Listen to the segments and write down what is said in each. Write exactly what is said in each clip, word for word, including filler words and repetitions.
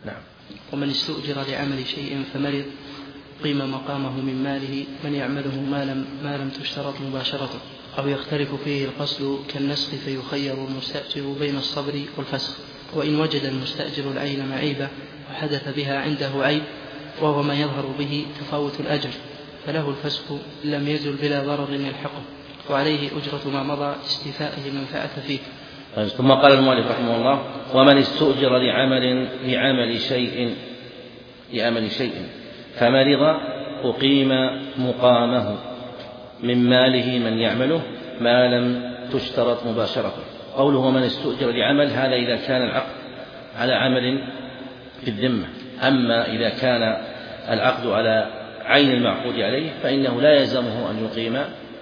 نعم. ومن استؤجر لعمل شيء فمرض قيم مقامه من ماله من يعمله ما لم, ما لم تشترط مباشرته أو يختلف فيه القصد كالنسخ فيخير المستأجر بين الصبر والفسخ. وإن وجد المستأجر العين معيبة وحدث بها عنده عيب وهو ما يظهر به تفاوت الأجر فله الفسخ لم يزل بلا ضرر يلحقه وعليه أجرة ما مضى استيفائه المنفعة فيه. ثم قال المؤلف رحمه الله: ومن استؤجر لعمل لعمل شيء لعمل شيء فمرض أقيم مقامه من ماله من يعمله ما لم تشترط مباشرته. قوله ومن استؤجر لعمل هذا إذا كان العقد على عمل في الذمة. أما إذا كان العقد على عين المعقود عليه فإنه لا يلزمه أن يقيم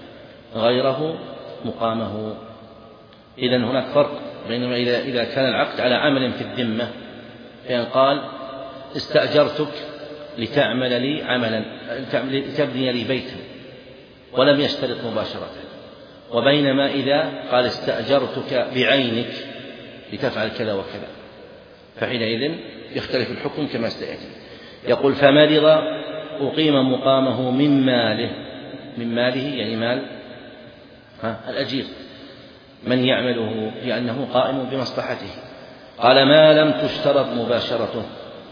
غيره مقامه. إذن هناك فرق بينما إذا إذا كان العقد على عمل في الذمة فإن قال استأجرتك لتعمل لي عملا لتبني لي بيتا ولم يشترط مباشرة، وبينما إذا قال استأجرتك بعينك لتفعل كذا وكذا فحينئذ يختلف الحكم كما سيأتي. يقول فمرض أقيم مقامه من ماله، من ماله يعني مال ها الأجير من يعمله لأنه قائم بمصلحته. قال ما لم تشترط مباشرته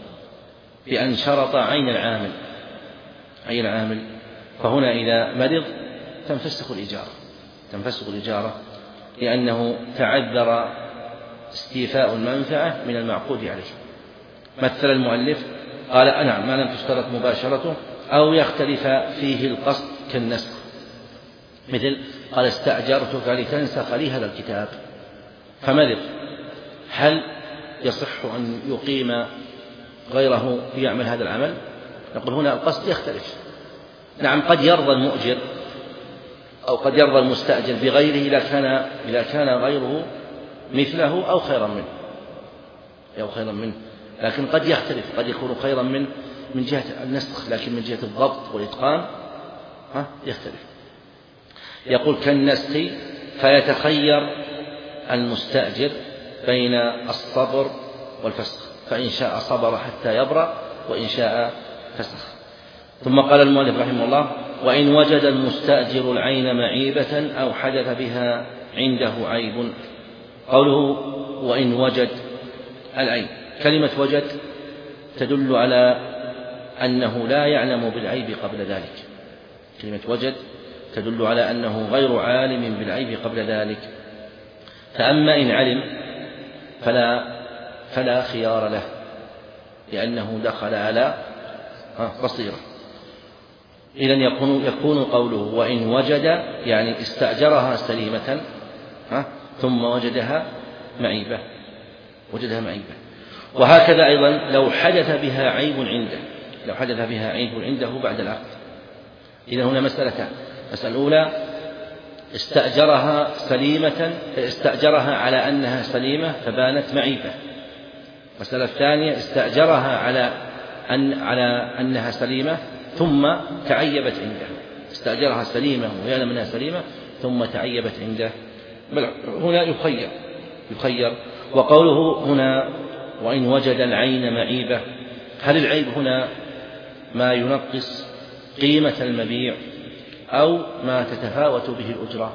بأن شرط عين العامل عين العامل فهنا إذا مرض تنفسخ الإجارة تنفسخ الإجارة لأنه تعذر استيفاء المنفعة من المعقود عليه. مثل المؤلف قال نعم ما لم تشترط مباشرته أو يختلف فيه القصد كالنسخ، مثل قال استأجرتك لتنسخ لي هذا الكتاب فمرض، هل يصح أن يقيم غيره يعمل هذا العمل؟ نقول هنا القصد يختلف. نعم قد يرضى المؤجر أو قد يرضى المستأجر بغيره إذا كان إذا كان غيره مثله أو خيرا منه أو خيرا منه لكن قد يختلف، قد يكون خيرا من من جهة النسخ لكن من جهة الضبط والإتقان ها يختلف. يقول كالنسخ فيتخير المستأجر بين الصبر والفسخ فإن شاء صبر حتى يبرأ وإن شاء فسخ. ثم قال المؤلف رحمه الله وإن وجد المستأجر العين معيبة أو حدث بها عنده عيب. قوله وإن وجد العين، كلمة وجد تدل على أنه لا يعلم بالعيب قبل ذلك. كلمة وجد تدل على أنه غير عالم بالعيب قبل ذلك. فأما إن علم فلا فلا خيار له لأنه دخل على بصيرة. إذن يكون يكون قوله وإن وجد يعني استأجرها سليمة ثم وجدها معيبة وجدها معيبة. وهكذا أيضا لو حدث بها عيب عنده لو حدث بها عيب عنده بعد العقد. إذن هنا مسألتان: المسألة الأولى استأجرها سليمة استأجرها على أنها سليمة فبانت معيبة. المسألة الثانية استأجرها على أن على أنها سليمة ثم تعيبت عنده. استأجرها سليمة ويعلم أنها سليمة ثم تعيبت عنده. هنا يخير يخير وقوله هنا وإن وجد العين معيبة، هل العيب هنا ما ينقص قيمة المبيع أو ما تتفاوت به الأجرة؟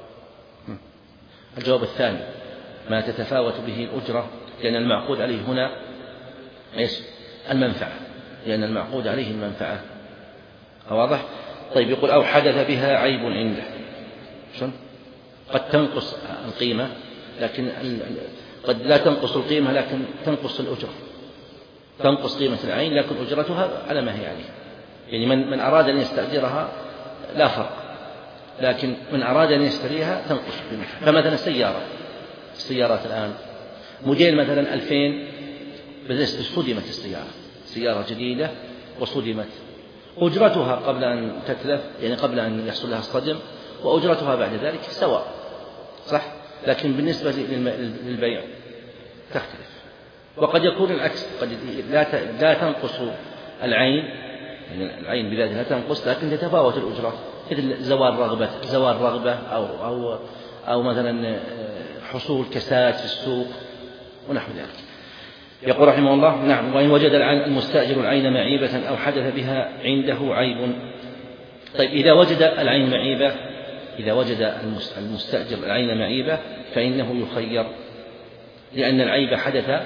الجواب الثاني ما تتفاوت به الأجرة، لأن المعقود عليه هنا إيش؟ المنفعة، لأن المعقود عليه المنفعة. واضح؟ طيب يقول أو حدث بها عيب عنده، شن؟ قد تنقص القيمة لكن قد لا تنقص القيمة لكن تنقص الأجرة، تنقص قيمة العين لكن أجرتها على ما هي عليه. يعني من من أراد أن يستأجرها لا فرق، لكن من أراد أن يشتريها تنقص قيمتها. فمثلا السيارة السيارات الآن موديل مثلا ألفين صدمت السيارة سيارة جديدة وصدمت، أجرتها قبل أن تتلف يعني قبل أن يحصل لها الصدم وأجرتها بعد ذلك سواء، صح؟ لكن بالنسبة للبيع تختلف. وقد يكون العكس، قد لا تنقص العين يعني العين بذاتها لا تنقص لكن تتفاوت الأجرة، مثل زوال رغبة زوال رغبة أو أو أو مثلا حصول كساد في السوق ونحو ذلك. يقول رحمه الله: نعم، وإن وجد المستأجر العين معيبة أو حدث بها عنده عيب. طيب، إذا وجد العين معيبة إذا وجد المستأجر العين معيبة فإنه يخير، لأن العيب حدث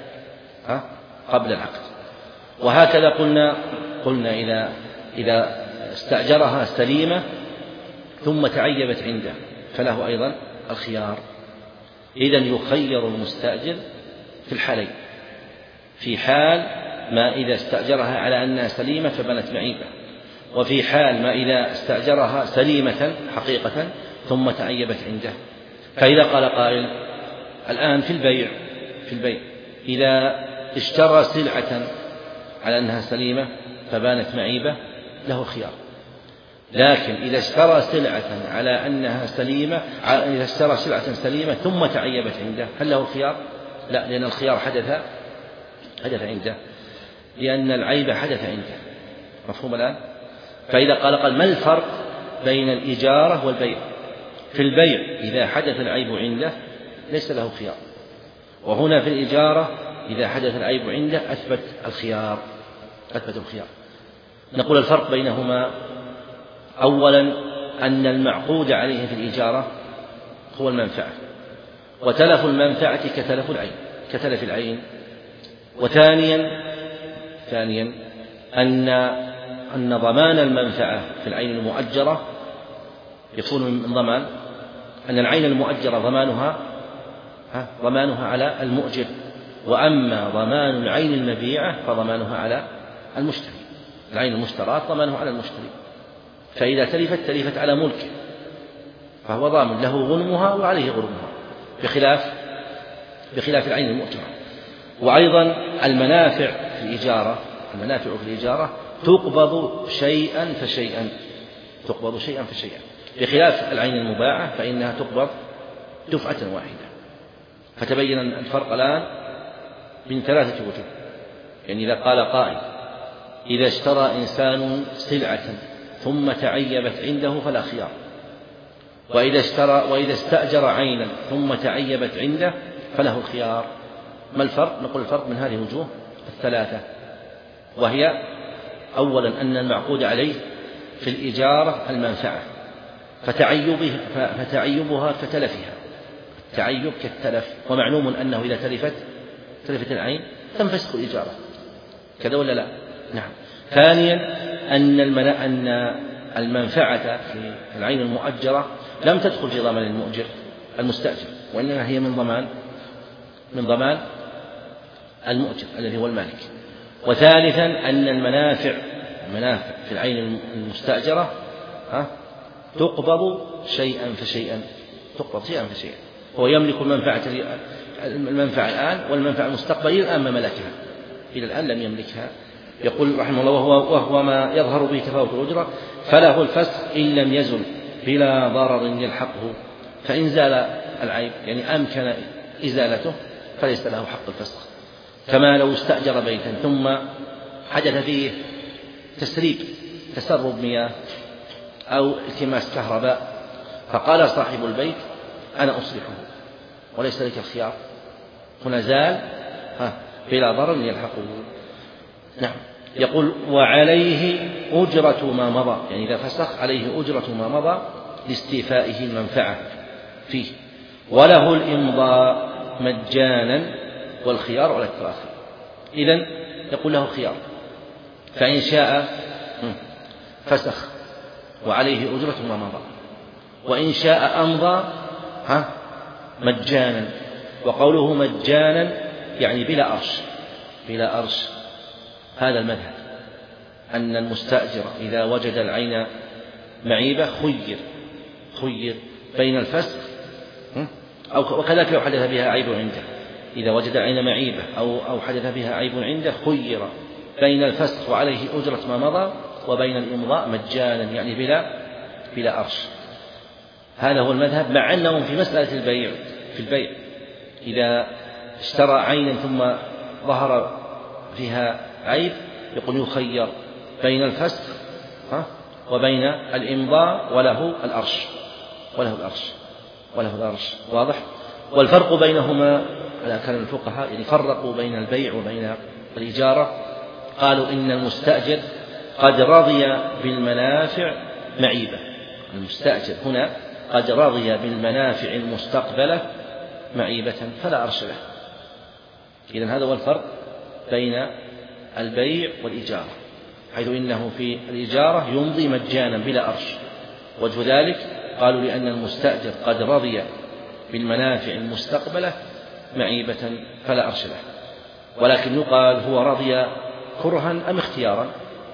قبل العقد. وهكذا قلنا قلنا إذا إذا استأجرها سليمة ثم تعيبت عنده فله أيضا الخيار. إذن يخير المستأجر في الحالين: في حال ما إذا استأجرها على أنها سليمة فبنت معيبة، وفي حال ما إذا استأجرها سليمة حقيقة ثم تعيبت عنده. فإذا قال قائل الآن في البيع في البيع إذا اشترى سلعة على أنها سليمة فبانت معيبة له خيار، لكن إذا اشترى سلعة على أنها سليمة إذا اشترى سلعة سليمة ثم تعيبت عنده هل له خيار؟ لا، لأن الخيار حدث حدث عنده، لأن العيب حدث عنده. مفهوم الآن؟ فإذا قال قال ما الفرق بين الإجارة والبيع؟ في البيع إذا حدث العيب عنده ليس له خيار، وهنا في الإجارة إذا حدث العيب عنده أثبت الخيار أثبت الخيار. نقول الفرق بينهما: أولا أن المعقود عليه في الإجارة هو المنفعة، وتلف المنفعة كتلف العين كتلف العين. وثانيا ثانيا أن أن ضمان المنفعة في العين المؤجرة يكون من ضمان أن العين المؤجرة ضمانها ضمانها على المؤجر، وأما ضمان العين المبيعة فضمانها على المشتري. العين المشترى ضمانه على المشتري، فإذا تلفت تلفت على ملكه فهو ضامن، له غنمها وعليه غنمها، بخلاف بخلاف العين المؤجرة. وأيضا المنافع في الإجارة المنافع في الإجارة تقبض شيئا فشيئا تقبض شيئا فشيئا بخلاف العين المباعة فإنها تقبض دفعة واحدة. فتبين الفرق الآن من ثلاثة وجوه. يعني إذا قال قائل: إذا اشترى إنسان سلعة ثم تعيبت عنده فلا خيار، وإذا اشترى وإذا استأجر عينا ثم تعيبت عنده فله الخيار. ما الفرق؟ نقول الفرق من هذه الوجوه الثلاثة، وهي: أولا أن المعقود عليه في الإجارة المنفعة فتعيبها فتعيبها كتلفها، التعيب كالتلف، ومعلوم أنه إذا تلفت تلفت العين تنفسخ الإجارة، كذا ولا لا؟ نعم. ثانيا أن أن المنفعة في العين المؤجرة لم تدخل في ضمان المؤجر المستأجر، وإنما هي من ضمان من ضمان المؤجر الذي هو المالك. وثالثا أن المنافع المنافع في العين المستأجرة ها تقبض شيئا فشيئا تقبض شيئا فشيئا هو يملك المنفعة المنفعة الآن، والمنفعة المستقبلية الآن ما ملكها، إلى الآن لم يملكها. يقول رحمه الله: وهو, وهو ما يظهر به تفاوت الأجرة فله الفسخ إن لم يزل بلا ضرر يلحقه. فإن زال العيب يعني أمكن إزالته فليس له حق الفسخ، كما لو استأجر بيتا ثم حدث فيه تسريب تسرب مياه أو التماس كهرباء، فقال صاحب البيت: أنا أصلحه وليس لك الخيار، هنا زال بلا ضرر يلحقه. نعم. يقول: وعليه أجرة ما مضى، يعني إذا فسخ عليه أجرة ما مضى لاستيفائه المنفعة فيه، وله الإمضاء مجانا والخيار على التراخي. إذن يقول له الخيار، فإن شاء فسخ وعليه أجرة ما مضى، وإن شاء أمضى ها مجانا. وقوله مجانا يعني بلا أرش بلا أرش. هذا المذهب أن المستأجر إذا وجد العين معيبة خير خير بين الفسخ أو وكذلك لو حدث بها عيب عنده، إذا وجد العين معيبة أو أو حدث بها عيب عنده خير بين الفسخ وعليه أجرة ما مضى وبين الإمضاء مجانا يعني بلا بلا أرش. هذا هو المذهب، مع أنهم في مسألة البيع في البيع إذا اشترى عينا ثم ظهر فيها عيب يقول يخير بين الفسخ وبين الإمضاء وله الأرش وله الأرش وله الأرش واضح. والفرق بينهما على كلام الفقهاء يعني فرقوا بين البيع وبين الإجارة، قالوا إن المستأجر قد رضي بالمنافع معيبة، المستأجر هنا قد رضي بالمنافع المستقبلة معيبة فلا أرش له. إذن هذا هو الفرق بين البيع والإجارة، حيث إنه في الإجارة يمضي مجانا بلا أرش، وجه ذلك قالوا لأن المستأجر قد رضي بالمنافع المستقبلة معيبة فلا أرش له. ولكن يقال هو رضي كرها أم اختيارا؟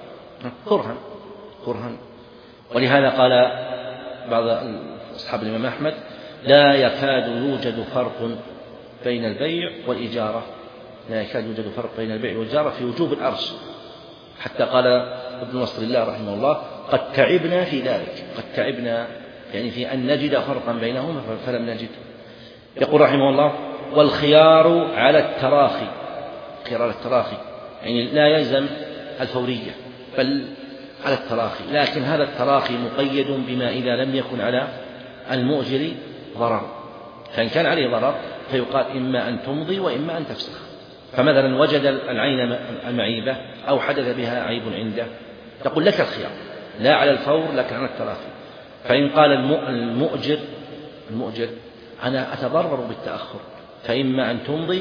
كرها كرها ولهذا قال بعض أصحاب الإمام أحمد لا يكاد يوجد فرق بين البيع والإجارة، لا يكاد يوجد فرق بين البيع والإجارة في وجوب الأرش، حتى قال ابن نصر الله رحمه الله قد تعبنا في ذلك، قد تعبنا يعني في أن نجد فرقا بينهما فلم نجد. يقول رحمه الله والخيار على التراخي، خيار على التراخي يعني لا يلزم الفورية بل على التراخي، لكن هذا التراخي مقيد بما إذا لم يكن على المؤجر ضرر، فإن كان عليه ضرر فيقال إما أن تمضي وإما أن تفسخ. فمثلا وجد العين المعيبة أو حدث بها عيب عنده تقول لك الخيار لا على الفور لكن على التراخي. فإن قال المؤجر المؤجر أنا أتضرر بالتأخر فإما أن تمضي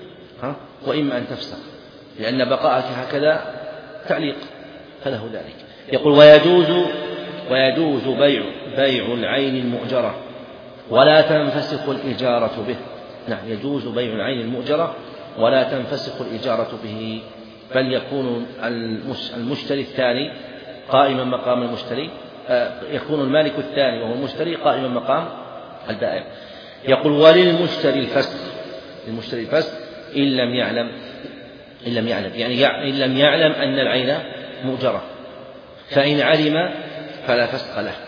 وإما أن تفسخ، لأن بقاءك هكذا تعليق فله ذلك. يقول ويجوز ويجوز بيع بيع العين المؤجرة ولا تنفسخ الإجارة به. نعم يجوز بيع العين المؤجرة ولا تنفسخ الإجارة به، بل يكون المشتري الثاني قائما مقام المشتري، يكون المالك الثاني وهو المشتري قائما مقام البائع. يقول وللمشتري الفسخ، المشتري الفسخ إن لم يعلم إن لم يعلم يعني إن لم يعلم أن العين مؤجرة، فإن علم فلا فسخ له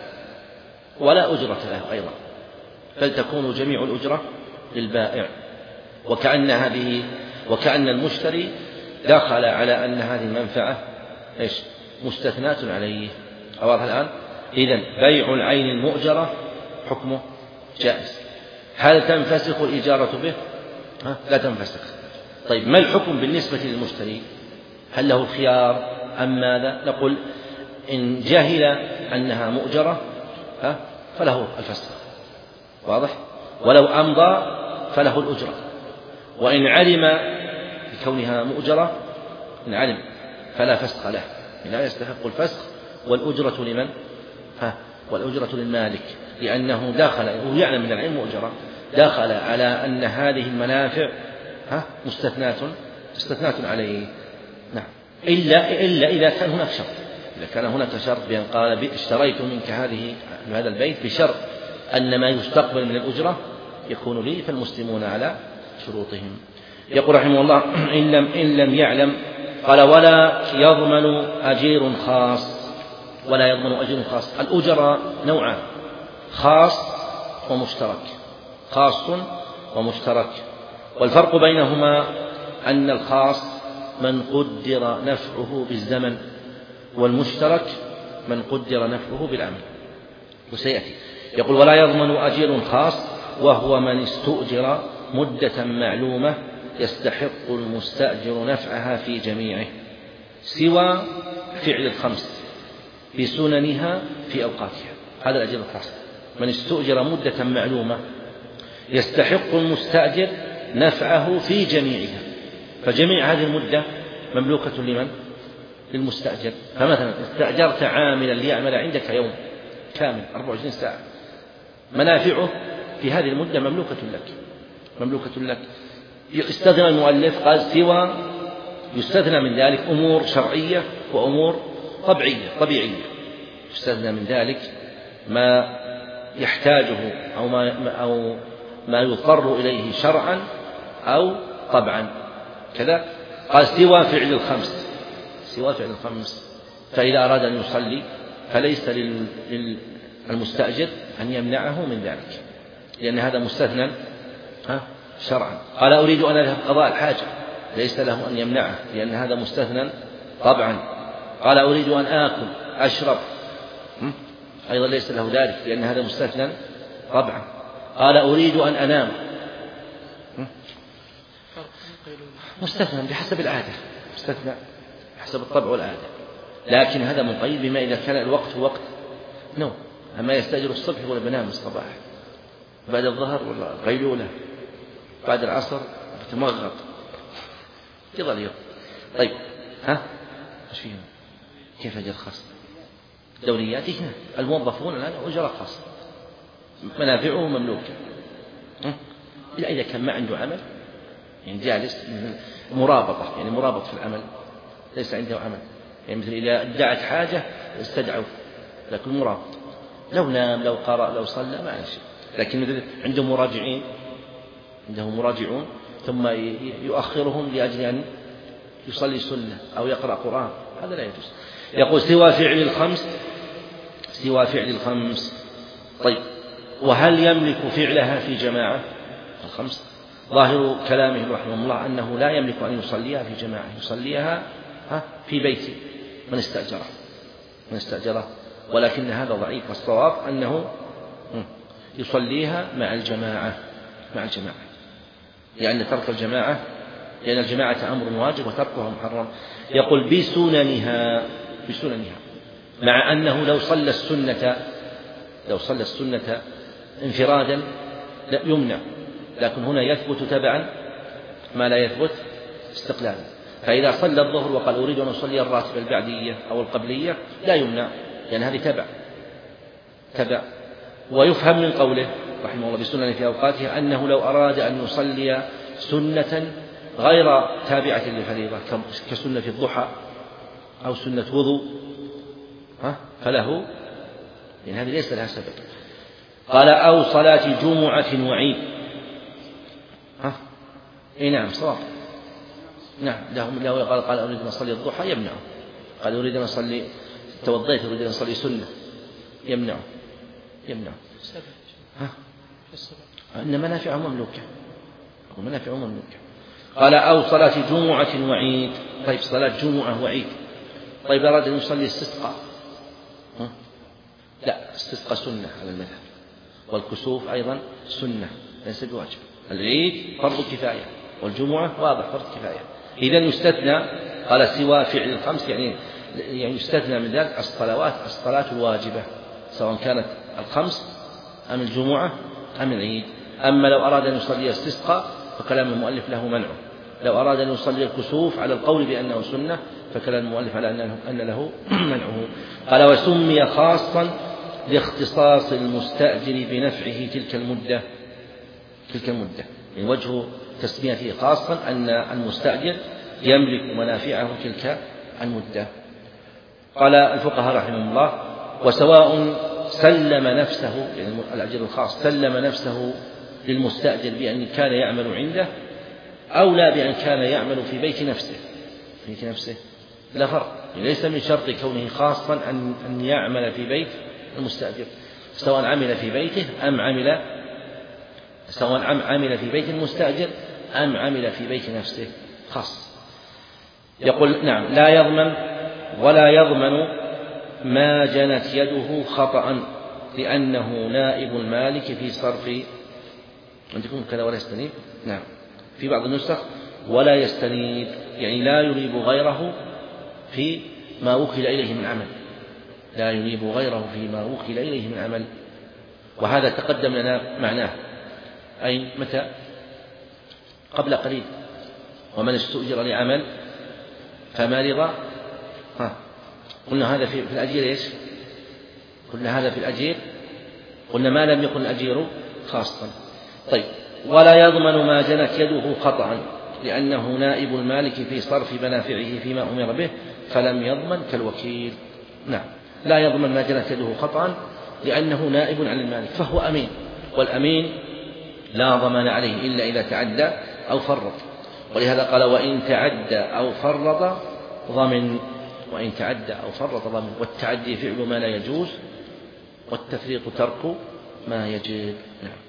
ولا أجرة له أيضا، بل تكون جميع الأجرة للبائع، وكأن هذه وكأن المشتري دخل على أن هذه المنفعة إيش مستثنات عليه. واضح الآن؟ إذن بيع العين المؤجرة حكمه جائز. هل تنفسخ الإجارة به؟ ها؟ لا تنفسخ. طيب ما الحكم بالنسبة للمشتري؟ هل له الخيار أم ماذا؟ نقول إن جهل أنها مؤجرة ها؟ فله الفسخ، واضح؟ ولو أمضى فله الأجرة، وإن علم بكونها مؤجرة إن علم فلا فسخ له، لا يستحق الفسخ، والأجرة لمن؟ ها؟ والأجرة للمالك، لأنه داخل ويعلم من العلم مؤجرة داخل على أن هذه المنافع ها مستثنات مستثنات عليه. نعم إلا إلا إذا كان هناك شرط، إذا كان هناك شرط بأن قال اشتريت منك هذه هذا البيت بشرط أن ما يستقبل من الأجرة يكون لي، فالمسلمون على شروطهم. يقول رحمه الله إن لم إن لم يعلم قال ولا يضمن أجير خاص، ولا يضمن أجير خاص. الأجراء نوعان، خاص ومشترك، خاص ومشترك، والفرق بينهما أن الخاص من قدر نفعه بالزمن، والمشترك من قدر نفعه بالعمل، وسيأتي. يقول ولا يضمن أجير خاص وهو من استؤجر مدة معلومة يستحق المستأجر نفعها في جميعه سوى فعل الخمس بسننها في أوقاتها. هذا الأجير الخاص من استؤجر مدة معلومة يستحق المستأجر نفعه في جميعها، فجميع هذه المدة مملوكة لمن؟ للمستأجر. فمثلا استأجرت عاملا ليعمل عندك يوم كامل أربع وعشرين ساعة، منافعه في هذه المدة مملوكة لك مملوكة لك. يستثنى المؤلف قال سوى، يستثنى من ذلك أمور شرعية وأمور طبيعية طبيعية يستثنى من ذلك ما يحتاجه أو ما أو ما يضطر إليه شرعا أو طبعا كذا. قال سوى فعل الخمس، سوى فعل الخمس، فإذا أراد أن يصلي فليس للمستأجر أن يمنعه من ذلك، لأن هذا مستثنى شرعا. قال أريد أن أذهب قضاء الحاجة، ليس له أن يمنعه لأن هذا مستثنى طبعا. قال أريد أن آكل أشرب، أيضا ليس له ذلك لأن هذا مستثنى طبعا. قال أريد أن أنام، مستثنى بحسب العادة، مستثنى حسب الطبع والعادة، لكن هذا مقيد بما إذا كان الوقت هو وقت نوم. أما يستأجر الصبح ولا بنام الصباح، بعد الظهر ولا قيلولة، بعد العصر تمغط يضل اليوم. طيب ها ايش فيهم؟ كيف أجر خاص؟ دوريات هنا الموظفون الآن أجرة خاصة، منافعه مملوكة، إلا إذا كان ما عنده عمل، يعني جالس مرابطة، يعني مرابط في العمل ليس عنده عمل، يعني مثل إذا ادعت حاجة استدعوا، لكن مرابط، لو نام لو قرأ لو صلى ما شيء. لكن مثل عنده مراجعين، عنده مراجعون ثم يؤخرهم لأجل أن يصلي سنة أو يقرأ قرآن، هذا لا يجوز. يقول سوى فعل الخمس، سوى فعل الخمس. طيب وهل يملك فعلها في جماعة الخمس؟ ظاهر كلامه رحمه الله أنه لا يملك أن يصليها في جماعة، يصليها في بيته من استأجره من استأجره ولكن هذا ضعيف، والصواب أنه يصليها مع الجماعة مع الجماعة لأن ترك الجماعة لأن الجماعة أمر واجب وتركها محرم. يقول بسننها بسننها مع أنه لو صلى السنة لو صلى السنة انفرادا لا يمنع، لكن هنا يثبت تبعا ما لا يثبت استقلالا. فإذا صلى الظهر وقال أريد أن أصلي الراتب البعدية أو القبلية لا يمنع، لأن يعني هذه تبع تبع. ويفهم من قوله رحمه الله بسنن في أوقاتها أنه لو أراد أن يصلي سنة غير تابعة للفريضة كسنة الضحى أو سنة وضوء فله، لأن هذه ليس لها سبب. قال أو صلاة جمعة وعيد. ها إيه نعم صواب، نعم لهم لو قال قال أريد أن أصلي الضحى يمنعه، قال أريد أن أصلي توضيت أريد أن أصلي سنة يمنعه يمنعه ها إن منافعه مملوكة ومنافعه مملوكة. قال أو صلاة جمعة وعيد. طيب صلاة جمعة وعيد، طيب أراد أن يصلي استسقاء لا استسقاء سنة على المذهب، والكسوف أيضا سنة ليس بواجب، العيد فرض كفاية والجمعة واضح فرض كفاية. إذن يستثنى قال سوى فعل الخمس، يعني يعني يستثنى من ذلك الصلوات الصلاة الواجبة سواء كانت الخمس أم الجمعة أم العيد. أما لو أراد أن يصلي استسقاء فكلام المؤلف له منعه، لو أراد أن يصلي الكسوف على القول بأنه سنة فكلام المؤلف على أن له منعه. قال وسمي خاصا لاختصاص المستأجر بنفعه تلك المدة تلك المدة من وجه تسميته خاصا أن المستأجر يملك منافعه تلك المدة. قال الفقهاء رحمهم الله وسواء سلم نفسه يعني الأجر الخاص سلم نفسه للمستأجر بأن كان يعمل عنده أو لا بأن كان يعمل في بيت نفسه في بيت نفسه لا فرق، ليس من شرط كونه خاصا أن أن يعمل في بيت المستأجر، سواء عمل في بيته أم عمل سواء عمل في بيت المستأجر أم عمل في بيت نفسه خاص. يقول نعم لا يضمن ولا يضمن ما جنت يده خطأ لأنه نائب المالك في صرف. عندكم كذا ولا يستنيب؟ نعم في بعض النسخ ولا يستنيب يعني لا يريب غيره في ما وكل إليه من عمل، لا يريب غيره فيما وكل إليه من عمل. وهذا تقدم لنا معناه أي متى قبل قليل ومن استؤجر لعمل فمرض ها قلنا هذا في الأجير إيش؟ قلنا هذا في الأجير، قلنا ما لم يكن الأجير خاصا. طيب ولا يضمن ما جنت يده خطأ لأنه نائب المالك في صرف منافعه فيما أمر به فلم يضمن كالوكيل. نعم لا يضمن ما جنت يده خطأ لأنه نائب عن المالك فهو أمين، والأمين لا ضمان عليه إلا إذا تعدى أو فرط، ولهذا قال وإن تعدى أو فرط ضمن وإن تعدى أو فرط ضمن. والتعدي فعل ما لا يجوز والتفريط ترك ما يجب. نعم.